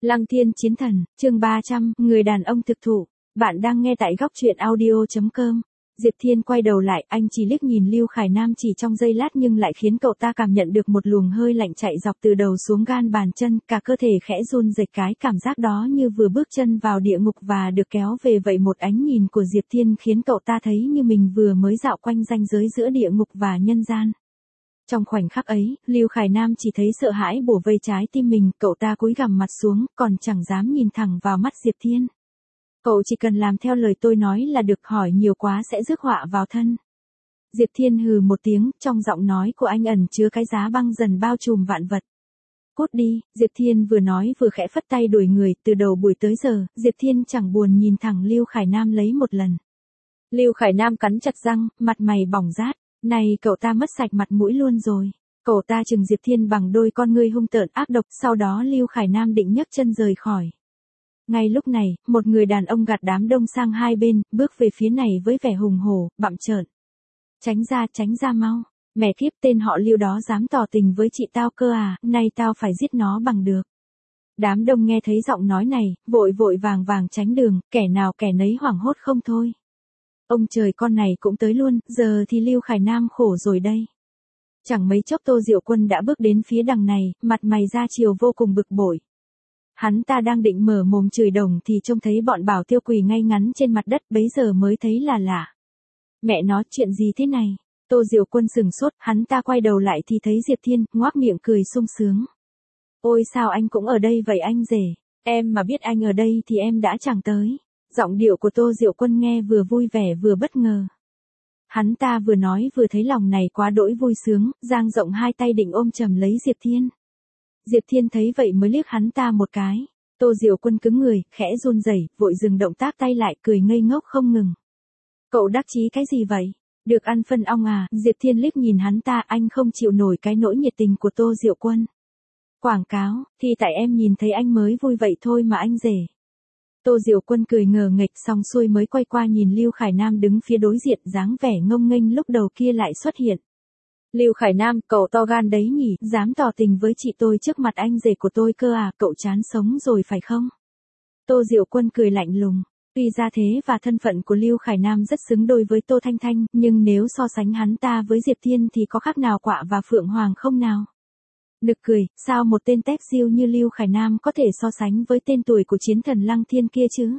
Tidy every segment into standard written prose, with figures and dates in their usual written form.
Lăng Thiên Chiến Thần, chương 300, người đàn ông thực thụ. Bạn đang nghe tại góc truyện audio.com. Diệp Thiên quay đầu lại, anh chỉ liếc nhìn Lưu Khải Nam chỉ trong giây lát nhưng lại khiến cậu ta cảm nhận được một luồng hơi lạnh chạy dọc từ đầu xuống gan bàn chân, cả cơ thể khẽ run rẩy, cái cảm giác đó như vừa bước chân vào địa ngục và được kéo về vậy. Một ánh nhìn của Diệp Thiên khiến cậu ta thấy như mình vừa mới dạo quanh ranh giới giữa địa ngục và nhân gian. Trong khoảnh khắc ấy, Lưu Khải Nam chỉ thấy sợ hãi bủa vây trái tim mình, cậu ta cúi gằm mặt xuống, còn chẳng dám nhìn thẳng vào mắt Diệp Thiên. Cậu chỉ cần làm theo lời tôi nói là được, hỏi nhiều quá sẽ rước họa vào thân. Diệp Thiên hừ một tiếng, trong giọng nói của anh ẩn chứa cái giá băng dần bao trùm vạn vật. Cút đi, Diệp Thiên vừa nói vừa khẽ phất tay đuổi người. Từ đầu buổi tới giờ, Diệp Thiên chẳng buồn nhìn thẳng Lưu Khải Nam lấy một lần. Lưu Khải Nam cắn chặt răng, mặt mày bỏng rát. Này, cậu ta mất sạch mặt mũi luôn rồi. Cậu ta trừng Diệp Thiên bằng đôi con ngươi hung tợn ác độc, sau đó Lưu Khải Nam định nhấc chân rời khỏi. Ngay lúc này, một người đàn ông gạt đám đông sang hai bên, bước về phía này với vẻ hùng hổ, bặm trợn. Tránh ra mau. Mẹ kiếp, tên họ Lưu đó dám tỏ tình với chị tao cơ à, nay tao phải giết nó bằng được. Đám đông nghe thấy giọng nói này, vội vàng tránh đường, kẻ nào kẻ nấy hoảng hốt không thôi. Ông trời, con này cũng tới luôn, giờ thì Lưu Khải Nam khổ rồi đây. Chẳng mấy chốc Tô Diệu Quân đã bước đến phía đằng này, mặt mày ra chiều vô cùng bực bội. Hắn ta đang định mở mồm chửi đồng thì trông thấy bọn Bảo Tiêu quỳ ngay ngắn trên mặt đất, bấy giờ mới thấy là lạ. Mẹ nó, chuyện gì thế này? Tô Diệu Quân sừng sốt, hắn ta quay đầu lại thì thấy Diệp Thiên, ngoác miệng cười sung sướng. Ôi sao anh cũng ở đây vậy anh rể? Em mà biết anh ở đây thì em đã chẳng tới. Giọng điệu của Tô Diệu Quân nghe vừa vui vẻ vừa bất ngờ. Hắn ta vừa nói vừa thấy lòng này quá đỗi vui sướng, dang rộng hai tay định ôm chầm lấy Diệp Thiên. Diệp Thiên thấy vậy mới liếc hắn ta một cái. Tô Diệu Quân cứng người, khẽ run rẩy, vội dừng động tác tay lại, cười ngây ngốc không ngừng. Cậu đắc chí cái gì vậy? Được ăn phân ong à? Diệp Thiên liếc nhìn hắn ta, anh không chịu nổi cái nỗi nhiệt tình của Tô Diệu Quân. Quảng cáo, thì tại em nhìn thấy anh mới vui vậy thôi mà anh rể. Tô Diệu Quân cười ngờ nghệch, xong xuôi mới quay qua nhìn Lưu Khải Nam đứng phía đối diện, dáng vẻ ngông nghênh lúc đầu kia lại xuất hiện. Lưu Khải Nam, cậu to gan đấy nhỉ, dám tỏ tình với chị tôi trước mặt anh rể của tôi cơ à, cậu chán sống rồi phải không? Tô Diệu Quân cười lạnh lùng. Tuy ra thế và thân phận của Lưu Khải Nam rất xứng đôi với Tô Thanh Thanh, nhưng nếu so sánh hắn ta với Diệp Thiên thì có khác nào quạ và phượng hoàng không nào? Nực cười, sao một tên tép diêu như Lưu Khải Nam có thể so sánh với tên tuổi của chiến thần Lăng Thiên kia chứ?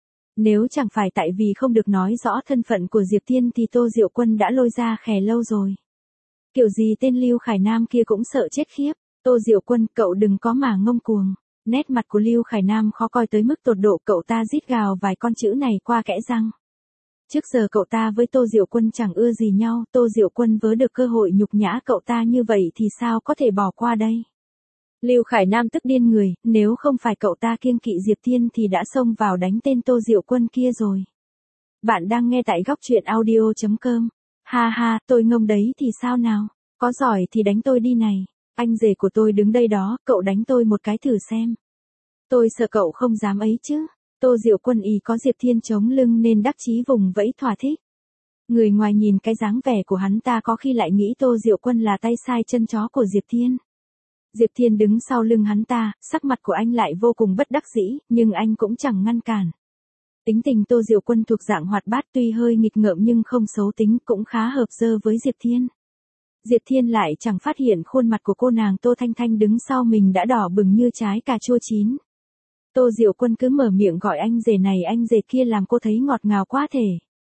Nếu chẳng phải tại vì không được nói rõ thân phận của Diệp Thiên thì Tô Diệu Quân đã lôi ra khè lâu rồi. Kiểu gì tên Lưu Khải Nam kia cũng sợ chết khiếp. Tô Diệu Quân, cậu đừng có mà ngông cuồng. Nét mặt của Lưu Khải Nam khó coi tới mức tột độ, cậu ta rít gào vài con chữ này qua kẽ răng. Trước giờ cậu ta với Tô Diệu Quân chẳng ưa gì nhau, Tô Diệu Quân vớ được cơ hội nhục nhã cậu ta như vậy thì sao có thể bỏ qua đây? Lưu Khải Nam tức điên người, nếu không phải cậu ta kiêng kỵ Diệp Thiên thì đã xông vào đánh tên Tô Diệu Quân kia rồi. Bạn đang nghe tại góc truyện audio.com. Ha ha, tôi ngông đấy thì sao nào? Có giỏi thì đánh tôi đi này. Anh rể của tôi đứng đây đó, cậu đánh tôi một cái thử xem. Tôi sợ cậu không dám ấy chứ. Tô Diệu Quân ý có Diệp Thiên chống lưng nên đắc chí vùng vẫy thỏa thích. Người ngoài nhìn cái dáng vẻ của hắn ta có khi lại nghĩ Tô Diệu Quân là tay sai chân chó của Diệp Thiên. Diệp Thiên đứng sau lưng hắn ta, sắc mặt của anh lại vô cùng bất đắc dĩ, nhưng anh cũng chẳng ngăn cản. Tính tình Tô Diệu Quân thuộc dạng hoạt bát, tuy hơi nghịch ngợm nhưng không xấu tính, cũng khá hợp dơ với Diệp Thiên. Diệp Thiên lại chẳng phát hiện khuôn mặt của cô nàng Tô Thanh Thanh đứng sau mình đã đỏ bừng như trái cà chua chín. Tô Diệu Quân cứ mở miệng gọi anh rể này anh rể kia làm cô thấy ngọt ngào quá thể.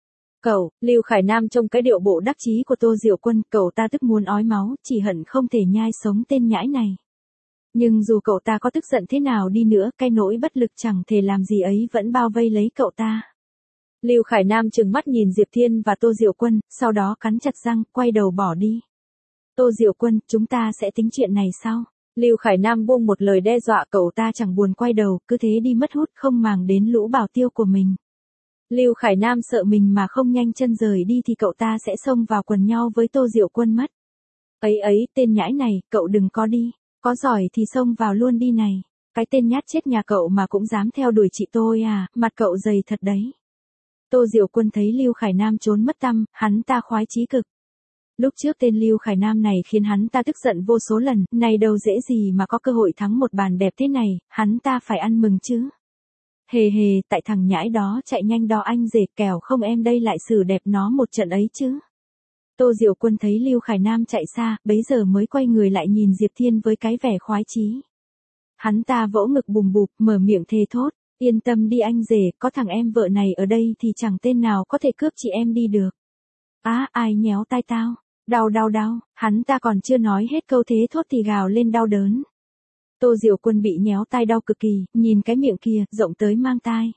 Cậu, Lưu Khải Nam trông cái điệu bộ đắc chí của Tô Diệu Quân, cậu ta tức muốn ói máu, chỉ hận không thể nhai sống tên nhãi này. Nhưng dù cậu ta có tức giận thế nào đi nữa, cái nỗi bất lực chẳng thể làm gì ấy vẫn bao vây lấy cậu ta. Lưu Khải Nam trừng mắt nhìn Diệp Thiên và Tô Diệu Quân, sau đó cắn chặt răng, quay đầu bỏ đi. Tô Diệu Quân, chúng ta sẽ tính chuyện này sau. Lưu Khải Nam buông một lời đe dọa, cậu ta chẳng buồn quay đầu, cứ thế đi mất hút không màng đến lũ Bảo Tiêu của mình. Lưu Khải Nam sợ mình mà không nhanh chân rời đi thì cậu ta sẽ xông vào quần nhau với Tô Diệu Quân mất. Ấy, tên nhãi này, cậu đừng có đi. Có giỏi thì xông vào luôn đi này. Cái tên nhát chết nhà cậu mà cũng dám theo đuổi chị tôi à, mặt cậu dày thật đấy. Tô Diệu Quân thấy Lưu Khải Nam trốn mất tăm, hắn ta khoái chí cực. Lúc trước tên Lưu Khải Nam này khiến hắn ta tức giận vô số lần, này đâu dễ gì mà có cơ hội thắng một bàn đẹp thế này, hắn ta phải ăn mừng chứ. Hề hề, tại thằng nhãi đó chạy nhanh đó anh rể, kẻo không em đây lại xử đẹp nó một trận ấy chứ. Tô Diệu Quân thấy Lưu Khải Nam chạy xa, bấy giờ mới quay người lại nhìn Diệp Thiên với cái vẻ khoái chí. Hắn ta vỗ ngực bùm bụp, mở miệng thề thốt, yên tâm đi anh rể, có thằng em vợ này ở đây thì chẳng tên nào có thể cướp chị em đi được. Á, ai nhéo tai tao, đau, hắn ta còn chưa nói hết câu thế thốt thì gào lên đau đớn. Tô Diệu Quân bị nhéo tai đau cực kỳ, nhìn cái miệng kia, rộng tới mang tai.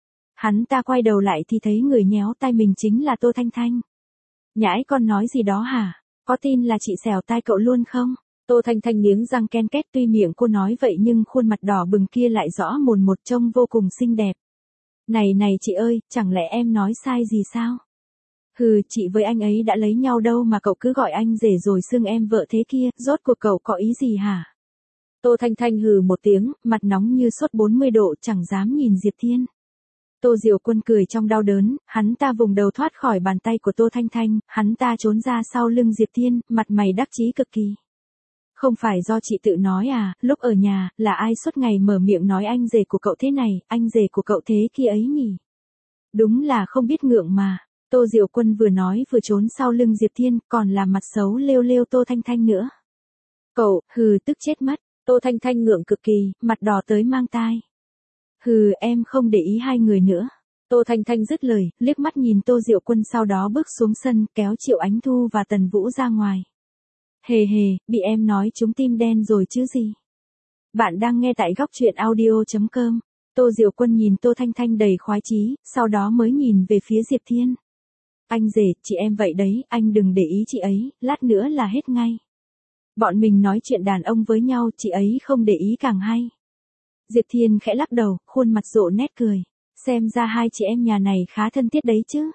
Hắn ta quay đầu lại thì thấy người nhéo tai mình chính là Tô Thanh Thanh. Nhãi con nói gì đó hả? Có tin là chị xẻo tai cậu luôn không? Tô Thanh Thanh nghiến răng ken két, tuy miệng cô nói vậy nhưng khuôn mặt đỏ bừng kia lại rõ mồn một, trông vô cùng xinh đẹp. Này chị ơi, chẳng lẽ em nói sai gì sao? Hừ, chị với anh ấy đã lấy nhau đâu mà cậu cứ gọi anh rể rồi xưng em vợ thế kia, rốt cuộc cậu có ý gì hả? Tô Thanh Thanh hừ một tiếng, mặt nóng như sốt 40 độ, chẳng dám nhìn Diệp Thiên. Tô Diệu Quân cười trong đau đớn, hắn ta vùng đầu thoát khỏi bàn tay của Tô Thanh Thanh, hắn ta trốn ra sau lưng Diệp Thiên, mặt mày đắc chí cực kỳ. Không phải do chị tự nói à, lúc ở nhà, là ai suốt ngày mở miệng nói anh rể của cậu thế này, anh rể của cậu thế kia ấy nhỉ? Đúng là không biết ngượng mà. Tô Diệu Quân vừa nói vừa trốn sau lưng Diệp Thiên, còn làm mặt xấu lêu Tô Thanh Thanh nữa. Cậu, hừ, tức chết mất. Tô Thanh Thanh ngượng cực kỳ, mặt đỏ tới mang tai. Hừ, em không để ý hai người nữa. Tô Thanh Thanh dứt lời, liếc mắt nhìn Tô Diệu Quân, sau đó bước xuống sân, kéo Triệu Ánh Thu và Tần Vũ ra ngoài. Hề hề, bị em nói trúng tim đen rồi chứ gì. Bạn đang nghe tại góc truyện audio.com. Tô Diệu Quân nhìn Tô Thanh Thanh đầy khoái chí, sau đó mới nhìn về phía Diệp Thiên. Anh rể, chị em vậy đấy, anh đừng để ý chị ấy, lát nữa là hết ngay. Bọn mình nói chuyện đàn ông với nhau, chị ấy không để ý càng hay. Diệp Thiên khẽ lắc đầu, khuôn mặt rộ nét cười. Xem ra hai chị em nhà này khá thân thiết đấy chứ.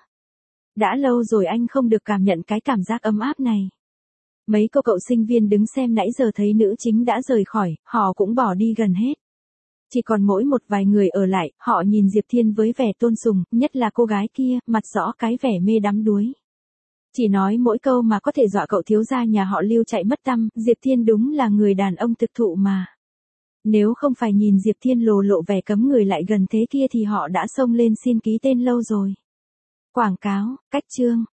Đã lâu rồi anh không được cảm nhận cái cảm giác ấm áp này. Mấy cô cậu sinh viên đứng xem nãy giờ thấy nữ chính đã rời khỏi, họ cũng bỏ đi gần hết. Chỉ còn mỗi một vài người ở lại, họ nhìn Diệp Thiên với vẻ tôn sùng, nhất là cô gái kia, mặt rõ cái vẻ mê đắm đuối. Chỉ nói mỗi câu mà có thể dọa cậu thiếu gia nhà họ Lưu chạy mất tăm, Diệp Thiên đúng là người đàn ông thực thụ mà. Nếu không phải nhìn Diệp Thiên lộ vẻ cấm người lại gần thế kia thì họ đã xông lên xin ký tên lâu rồi. Quảng cáo, cách chương.